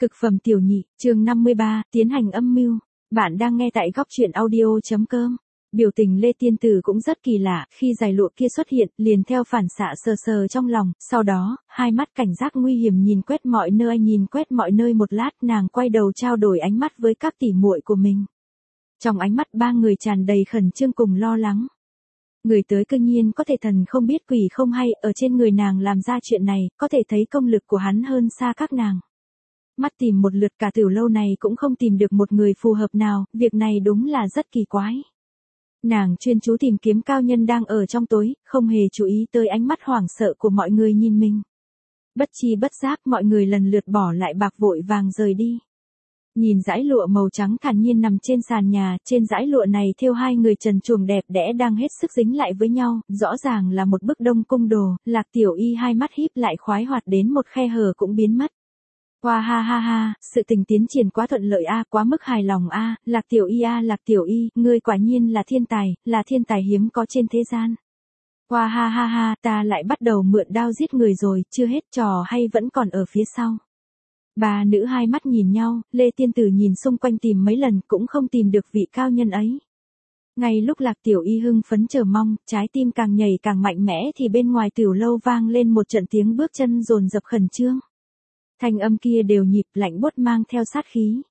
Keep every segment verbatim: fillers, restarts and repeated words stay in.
Cực phẩm tiểu nhị, chương năm mươi ba, tiến hành âm mưu. Bạn đang nghe tại góc truyện audio.com. Biểu tình Lê Tiên Tử cũng rất kỳ lạ, khi giày lụa kia xuất hiện, liền theo phản xạ sờ sờ trong lòng, sau đó, hai mắt cảnh giác nguy hiểm nhìn quét mọi nơi nhìn quét mọi nơi một lát, nàng quay đầu trao đổi ánh mắt với các tỉ muội của mình. Trong ánh mắt ba người tràn đầy khẩn trương cùng lo lắng. Người tới cư nhiên có thể thần không biết quỷ không hay, ở trên người nàng làm ra chuyện này, có thể thấy công lực của hắn hơn xa các nàng. Mắt tìm một lượt cả tiểu lâu này cũng không tìm được một người phù hợp nào, việc này đúng là rất kỳ quái. Nàng chuyên chú tìm kiếm cao nhân đang ở trong tối, không hề chú ý tới ánh mắt hoảng sợ của mọi người nhìn mình. Bất chi bất giác mọi người lần lượt bỏ lại bạc vội vàng rời đi. Nhìn dải lụa màu trắng thản nhiên nằm trên sàn nhà, trên dải lụa này thêu hai người trần truồng đẹp đẽ đang hết sức dính lại với nhau, rõ ràng là một bức đông cung đồ, Lạc Tiểu Y hai mắt híp lại khoái hoạt đến một khe hở cũng biến mất. Wow ha ha ha, sự tình tiến triển quá thuận lợi a, quá mức hài lòng a, Lạc Tiểu Y a, Lạc Tiểu Y, ngươi quả nhiên là thiên tài, là thiên tài hiếm có trên thế gian. Wow ha ha ha, ta lại bắt đầu mượn đao giết người rồi, chưa hết trò hay vẫn còn ở phía sau. Ba nữ hai mắt nhìn nhau, Lê Tiên Tử nhìn xung quanh tìm mấy lần cũng không tìm được vị cao nhân ấy. Ngay lúc Lạc Tiểu Y hưng phấn chờ mong, trái tim càng nhảy càng mạnh mẽ thì bên ngoài tiểu lâu vang lên một trận tiếng bước chân dồn dập khẩn trương. Thanh âm kia đều nhịp lạnh buốt mang theo sát khí.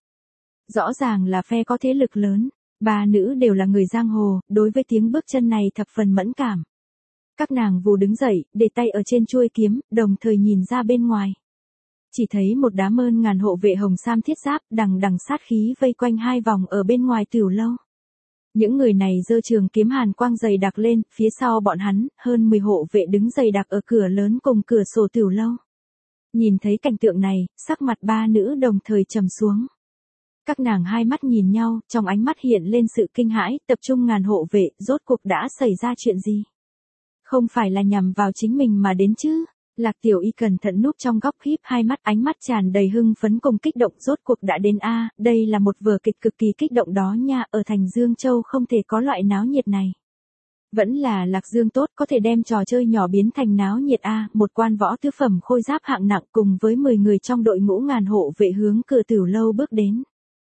Rõ ràng là phe có thế lực lớn, ba nữ đều là người giang hồ, đối với tiếng bước chân này thập phần mẫn cảm. Các nàng vù đứng dậy, để tay ở trên chuôi kiếm, đồng thời nhìn ra bên ngoài. Chỉ thấy một đám ơn ngàn hộ vệ hồng sam thiết giáp đằng đằng sát khí vây quanh hai vòng ở bên ngoài tiểu lâu. Những người này giơ trường kiếm hàn quang dày đặc lên, phía sau bọn hắn, hơn mười hộ vệ đứng dày đặc ở cửa lớn cùng cửa sổ tiểu lâu. Nhìn thấy cảnh tượng này, sắc mặt ba nữ đồng thời trầm xuống. Các nàng hai mắt nhìn nhau, trong ánh mắt hiện lên sự kinh hãi, tập trung ngàn hộ vệ, rốt cuộc đã xảy ra chuyện gì? Không phải là nhằm vào chính mình mà đến chứ? Lạc Tiểu Y cẩn thận núp trong góc híp hai mắt, ánh mắt tràn đầy hưng phấn cùng kích động, rốt cuộc đã đến a, đây là một vở kịch cực kỳ kích động đó nha, ở thành Dương Châu không thể có loại náo nhiệt này. Vẫn là Lạc Dương tốt, có thể đem trò chơi nhỏ biến thành náo nhiệt a, một quan võ tứ phẩm khôi giáp hạng nặng cùng với mười người trong đội ngũ ngàn hộ vệ hướng cửa tiểu lâu bước đến.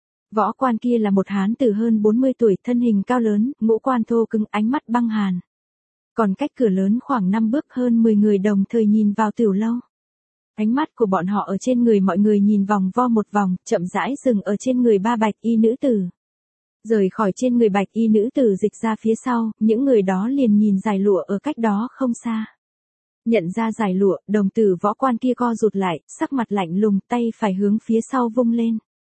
Võ quan kia là một hán tử hơn bốn mươi tuổi, thân hình cao lớn, ngũ quan thô cứng, ánh mắt băng hàn. Còn cách cửa lớn khoảng năm bước, hơn mười người đồng thời nhìn vào tiểu lâu. Ánh mắt của bọn họ ở trên người mọi người nhìn vòng vo một vòng, chậm rãi dừng ở trên người ba bạch y nữ tử. Rời khỏi trên người bạch y nữ tử dịch ra phía sau, những người đó liền nhìn dải lụa ở cách đó không xa. Nhận ra dải lụa, đồng tử võ quan kia co rụt lại, sắc mặt lạnh lùng, tay phải hướng phía sau vung lên.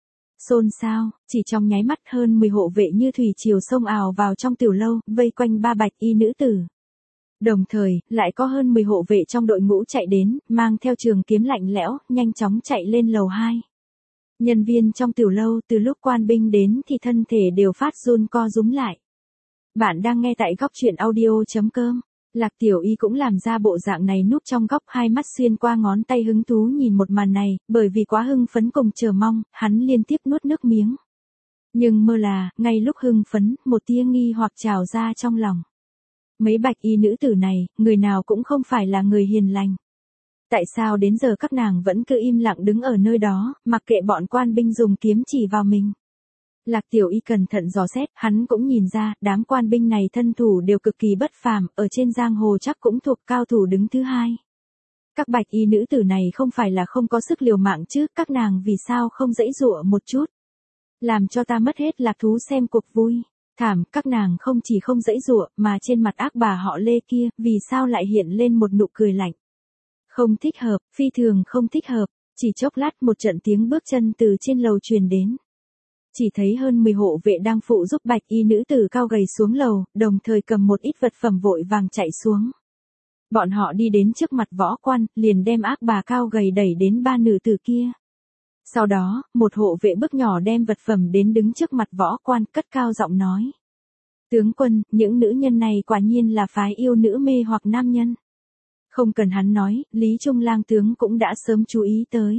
Xôn xao, chỉ trong nháy mắt hơn mười hộ vệ như thủy triều xông ào vào trong tiểu lâu, vây quanh ba bạch y nữ tử. Đồng thời, lại có hơn mười hộ vệ trong đội ngũ chạy đến, mang theo trường kiếm lạnh lẽo, nhanh chóng chạy lên lầu hai. Nhân viên trong tiểu lâu từ lúc quan binh đến thì thân thể đều phát run co rúm lại. Bạn đang nghe tại góc truyện audio.com. Lạc Tiểu Y cũng làm ra bộ dạng này núp trong góc, hai mắt xuyên qua ngón tay hứng thú nhìn một màn này, bởi vì quá hưng phấn cùng chờ mong, hắn liên tiếp nuốt nước miếng. Nhưng mơ là, ngay lúc hưng phấn, một tia nghi hoặc trào ra trong lòng. Mấy bạch y nữ tử này, người nào cũng không phải là người hiền lành. Tại sao đến giờ các nàng vẫn cứ im lặng đứng ở nơi đó, mặc kệ bọn quan binh dùng kiếm chỉ vào mình? Lạc Tiểu Y cẩn thận dò xét, hắn cũng nhìn ra, đám quan binh này thân thủ đều cực kỳ bất phàm, ở trên giang hồ chắc cũng thuộc cao thủ đứng thứ hai. Các bạch y nữ tử này không phải là không có sức liều mạng chứ, các nàng vì sao không giãy giụa một chút? Làm cho ta mất hết lạc thú xem cuộc vui. Thảm, các nàng không chỉ không giãy giụa, mà trên mặt ác bà họ Lê kia, vì sao lại hiện lên một nụ cười lạnh? Không thích hợp, phi thường không thích hợp, chỉ chốc lát một trận tiếng bước chân từ trên lầu truyền đến. Chỉ thấy hơn mười hộ vệ đang phụ giúp bạch y nữ tử cao gầy xuống lầu, đồng thời cầm một ít vật phẩm vội vàng chạy xuống. Bọn họ đi đến trước mặt võ quan, liền đem ác bà cao gầy đẩy đến ba nữ tử kia. Sau đó, một hộ vệ bước nhỏ đem vật phẩm đến đứng trước mặt võ quan, cất cao giọng nói. Tướng quân, những nữ nhân này quả nhiên là phái yêu nữ mê hoặc nam nhân. Không cần hắn nói, Lý Trung lang tướng cũng đã sớm chú ý tới.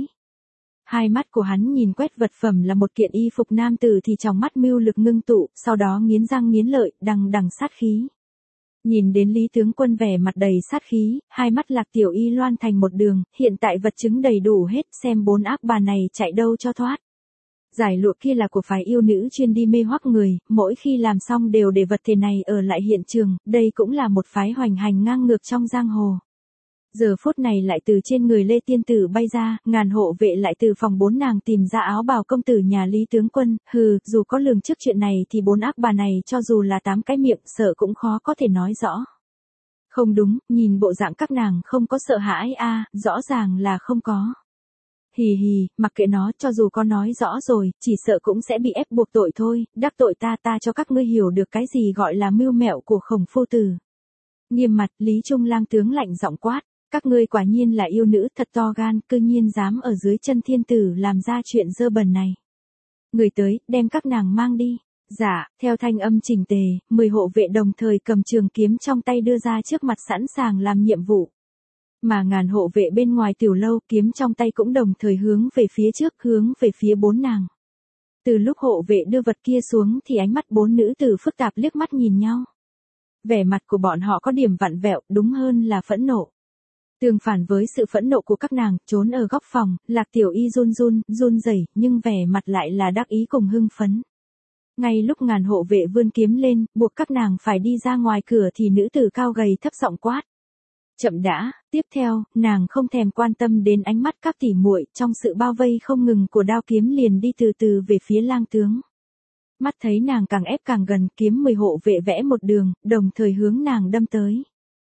Hai mắt của hắn nhìn quét vật phẩm là một kiện y phục nam tử thì trong mắt mưu lực ngưng tụ, sau đó nghiến răng nghiến lợi, đằng đằng sát khí. Nhìn đến Lý tướng quân vẻ mặt đầy sát khí, hai mắt Lạc Tiểu Y loan thành một đường, hiện tại vật chứng đầy đủ hết, xem bốn ác bà này chạy đâu cho thoát. Giải lụa kia là của phái yêu nữ chuyên đi mê hoắc người, mỗi khi làm xong đều để vật thể này ở lại hiện trường, đây cũng là một phái hoành hành ngang ngược trong giang hồ. Giờ phút này lại từ trên người Lê Tiên Tử bay ra, ngàn hộ vệ lại từ phòng bốn nàng tìm ra áo bào công tử nhà Lý tướng quân, hừ, dù có lường trước chuyện này thì bốn ác bà này cho dù là tám cái miệng sợ cũng khó có thể nói rõ. Không đúng, nhìn bộ dạng các nàng không có sợ hãi a, rõ ràng là không có. Hì hì, mặc kệ nó, cho dù có nói rõ rồi, chỉ sợ cũng sẽ bị ép buộc tội thôi, đắc tội ta ta cho các ngươi hiểu được cái gì gọi là mưu mẹo của Khổng phu tử. Nghiêm mặt, Lý Trung Lang tướng lạnh giọng quát, các ngươi quả nhiên là yêu nữ thật to gan, cư nhiên dám ở dưới chân thiên tử làm ra chuyện dơ bẩn này. Người tới, đem các nàng mang đi. Dạ, theo thanh âm chỉnh tề, mười hộ vệ đồng thời cầm trường kiếm trong tay đưa ra trước mặt sẵn sàng làm nhiệm vụ. Mà ngàn hộ vệ bên ngoài tiểu lâu kiếm trong tay cũng đồng thời hướng về phía trước, hướng về phía bốn nàng. Từ lúc hộ vệ đưa vật kia xuống thì ánh mắt bốn nữ tử phức tạp liếc mắt nhìn nhau. Vẻ mặt của bọn họ có điểm vặn vẹo, đúng hơn là phẫn nộ. Tương phản với sự phẫn nộ của các nàng, trốn ở góc phòng, Lạc Tiểu Y run run, run rẩy, nhưng vẻ mặt lại là đắc ý cùng hưng phấn. Ngay lúc ngàn hộ vệ vươn kiếm lên, buộc các nàng phải đi ra ngoài cửa thì nữ tử cao gầy thấp giọng quát. Chậm đã, tiếp theo, nàng không thèm quan tâm đến ánh mắt các tỷ muội, trong sự bao vây không ngừng của đao kiếm liền đi từ từ về phía Lang tướng. Mắt thấy nàng càng ép càng gần, kiếm mười hộ vệ vẽ một đường, đồng thời hướng nàng đâm tới.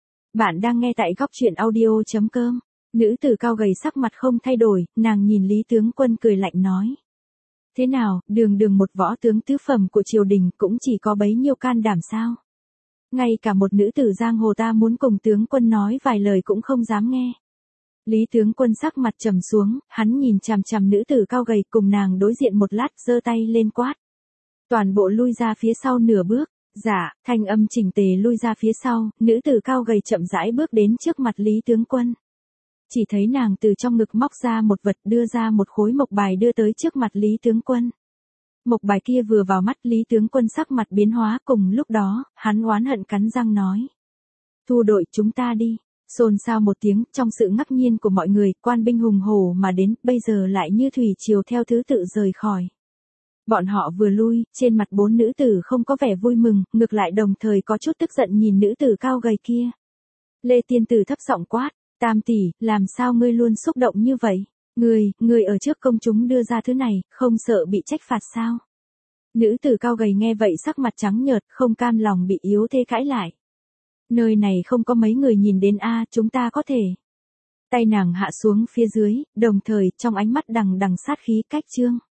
Bạn đang nghe tại góc truyện audio chấm com. Nữ tử cao gầy sắc mặt không thay đổi, nàng nhìn Lý tướng quân cười lạnh nói. Thế nào, đường đường một võ tướng tứ phẩm của triều đình cũng chỉ có bấy nhiêu can đảm sao? Ngay cả một nữ tử giang hồ ta muốn cùng tướng quân nói vài lời cũng không dám nghe. Lý tướng quân sắc mặt trầm xuống, hắn nhìn chằm chằm nữ tử cao gầy cùng nàng đối diện một lát giơ tay lên quát. Toàn bộ lui ra phía sau nửa bước. Dạ, thanh âm chỉnh tề lui ra phía sau, nữ tử cao gầy chậm rãi bước đến trước mặt Lý tướng quân. Chỉ thấy nàng từ trong ngực móc ra một vật đưa ra một khối mộc bài đưa tới trước mặt Lý tướng quân. Mộc bài kia vừa vào mắt Lý tướng quân sắc mặt biến hóa cùng lúc đó, hắn oán hận cắn răng nói. Thu đội chúng ta đi, xôn xao một tiếng trong sự ngạc nhiên của mọi người, quan binh hùng hổ mà đến, bây giờ lại như thủy triều theo thứ tự rời khỏi. Bọn họ vừa lui, trên mặt bốn nữ tử không có vẻ vui mừng, ngược lại đồng thời có chút tức giận nhìn nữ tử cao gầy kia. Lê Tiên Tử thấp giọng quát, Tam tỷ, làm sao ngươi luôn xúc động như vậy? Ngươi, ngươi ở trước công chúng đưa ra thứ này, không sợ bị trách phạt sao? Nữ tử cao gầy nghe vậy sắc mặt trắng nhợt, không cam lòng bị yếu thế cãi lại. Nơi này không có mấy người nhìn đến a, chúng ta có thể. Tay nàng hạ xuống phía dưới, đồng thời trong ánh mắt đằng đằng sát khí cách trương.